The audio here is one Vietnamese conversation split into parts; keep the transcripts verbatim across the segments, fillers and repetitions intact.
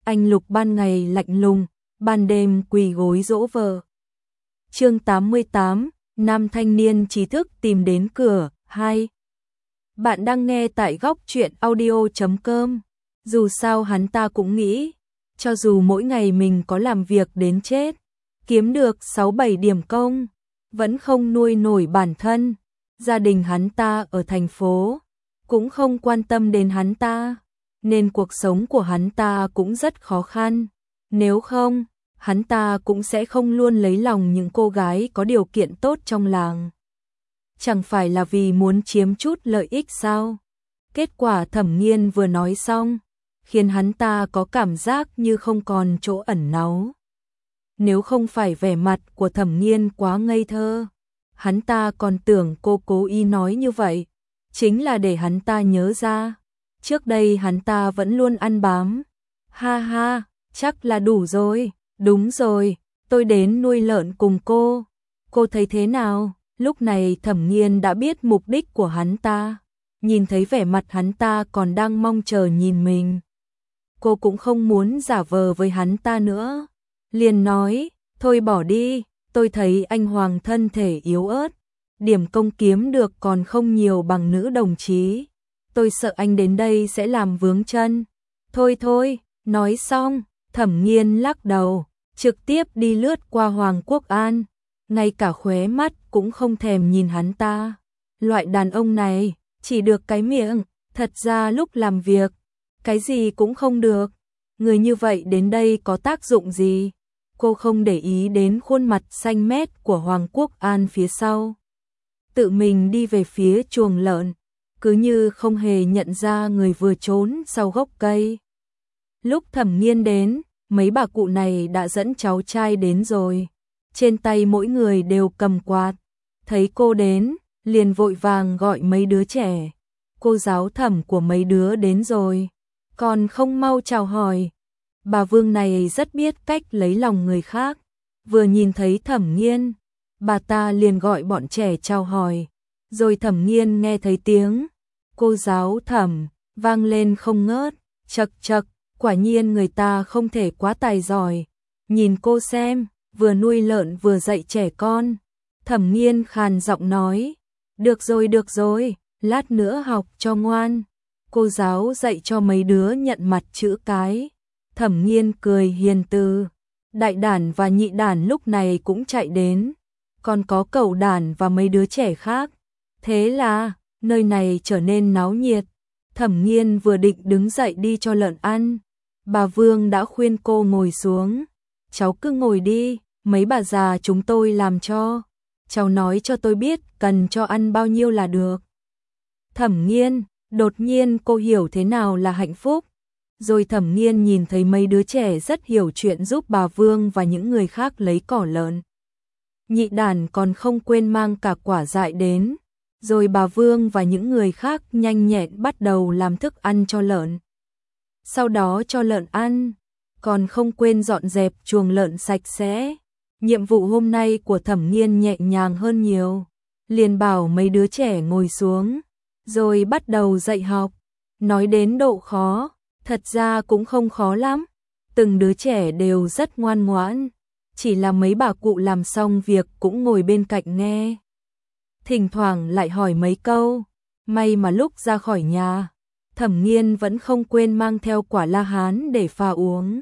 anh Lục ban ngày lạnh lùng, ban đêm quỳ gối dỗ vợ. Chương tám mươi tám, nam thanh niên trí thức tìm đến cửa, hai. Bạn đang nghe tại góc truyện audio chấm com. Dù sao hắn ta cũng nghĩ, cho dù mỗi ngày mình có làm việc đến chết, kiếm được sáu bảy điểm công, vẫn không nuôi nổi bản thân. Gia đình hắn ta ở thành phố cũng không quan tâm đến hắn ta, nên cuộc sống của hắn ta cũng rất khó khăn. Nếu không, hắn ta cũng sẽ không luôn lấy lòng những cô gái có điều kiện tốt trong làng. Chẳng phải là vì muốn chiếm chút lợi ích sao? Kết quả Thẩm Nghiên vừa nói xong, khiến hắn ta có cảm giác như không còn chỗ ẩn náu. Nếu không phải vẻ mặt của Thẩm Nghiên quá ngây thơ, hắn ta còn tưởng cô cố ý nói như vậy, chính là để hắn ta nhớ ra. Trước đây hắn ta vẫn luôn ăn bám. Ha ha, chắc là đủ rồi. Đúng rồi, tôi đến nuôi lợn cùng cô. Cô thấy thế nào? Lúc này Thẩm Nghiên đã biết mục đích của hắn ta. Nhìn thấy vẻ mặt hắn ta còn đang mong chờ nhìn mình, cô cũng không muốn giả vờ với hắn ta nữa. Liền nói, thôi bỏ đi, tôi thấy anh Hoàng thân thể yếu ớt, điểm công kiếm được còn không nhiều bằng nữ đồng chí. Tôi sợ anh đến đây sẽ làm vướng chân. Thôi thôi, nói xong, Thẩm Nghiên lắc đầu, trực tiếp đi lướt qua Hoàng Quốc An, ngay cả khóe mắt cũng không thèm nhìn hắn ta. Loại đàn ông này, chỉ được cái miệng, thật ra lúc làm việc, cái gì cũng không được. Người như vậy đến đây có tác dụng gì? Cô không để ý đến khuôn mặt xanh mét của Hoàng Quốc An phía sau, tự mình đi về phía chuồng lợn, cứ như không hề nhận ra người vừa trốn sau gốc cây. Lúc Thẩm Nghiên đến, mấy bà cụ này đã dẫn cháu trai đến rồi. Trên tay mỗi người đều cầm quạt. Thấy cô đến, liền vội vàng gọi mấy đứa trẻ. Cô giáo Thẩm của mấy đứa đến rồi, còn không mau chào hỏi. Bà Vương này rất biết cách lấy lòng người khác. Vừa nhìn thấy Thẩm Nghiên, bà ta liền gọi bọn trẻ chào hỏi. Rồi Thẩm Nghiên nghe thấy tiếng cô giáo Thẩm vang lên không ngớt, chậc chậc, quả nhiên người ta không thể quá tài giỏi. Nhìn cô xem, vừa nuôi lợn vừa dạy trẻ con. Thẩm Nghiên khàn giọng nói, được rồi được rồi, lát nữa học cho ngoan. Cô giáo dạy cho mấy đứa nhận mặt chữ cái. Thẩm Nghiên cười hiền từ. Đại đản và nhị đản lúc này cũng chạy đến, còn có cậu đản và mấy đứa trẻ khác. Thế là nơi này trở nên náo nhiệt. Thẩm Nghiên vừa định đứng dậy đi cho lợn ăn, bà Vương đã khuyên cô ngồi xuống. Cháu cứ ngồi đi, mấy bà già chúng tôi làm cho. Cháu nói cho tôi biết cần cho ăn bao nhiêu là được. Thẩm Nghiên, đột nhiên cô hiểu thế nào là hạnh phúc. Rồi Thẩm Nghiên nhìn thấy mấy đứa trẻ rất hiểu chuyện giúp bà Vương và những người khác lấy cỏ lợn. Nhị đản còn không quên mang cả quả dại đến. Rồi bà Vương và những người khác nhanh nhẹn bắt đầu làm thức ăn cho lợn. Sau đó cho lợn ăn, còn không quên dọn dẹp chuồng lợn sạch sẽ. Nhiệm vụ hôm nay của Thẩm Nghiên nhẹ nhàng hơn nhiều. Liền bảo mấy đứa trẻ ngồi xuống, rồi bắt đầu dạy học. Nói đến độ khó, thật ra cũng không khó lắm. Từng đứa trẻ đều rất ngoan ngoãn. Chỉ là mấy bà cụ làm xong việc cũng ngồi bên cạnh nghe. Thỉnh thoảng lại hỏi mấy câu. May mà lúc ra khỏi nhà, Thẩm Nghiên vẫn không quên mang theo quả la hán để pha uống.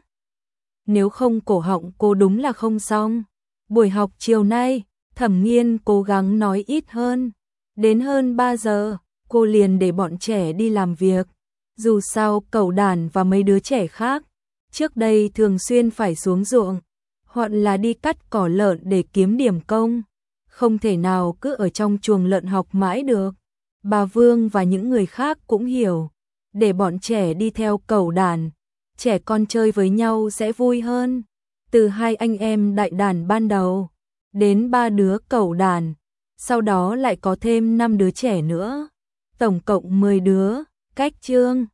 Nếu không cổ họng cô đúng là không xong. Buổi học chiều nay, Thẩm Nghiên cố gắng nói ít hơn. Đến hơn ba giờ, cô liền để bọn trẻ đi làm việc. Dù sao cậu đản và mấy đứa trẻ khác, trước đây thường xuyên phải xuống ruộng, hoặc là đi cắt cỏ lợn để kiếm điểm công. Không thể nào cứ ở trong chuồng lợn học mãi được. Bà Vương và những người khác cũng hiểu, để bọn trẻ đi theo cậu đản, trẻ con chơi với nhau sẽ vui hơn. Từ hai anh em đại đản ban đầu, đến ba đứa cậu đản, sau đó lại có thêm năm đứa trẻ nữa. Tổng cộng mười đứa, cách chương.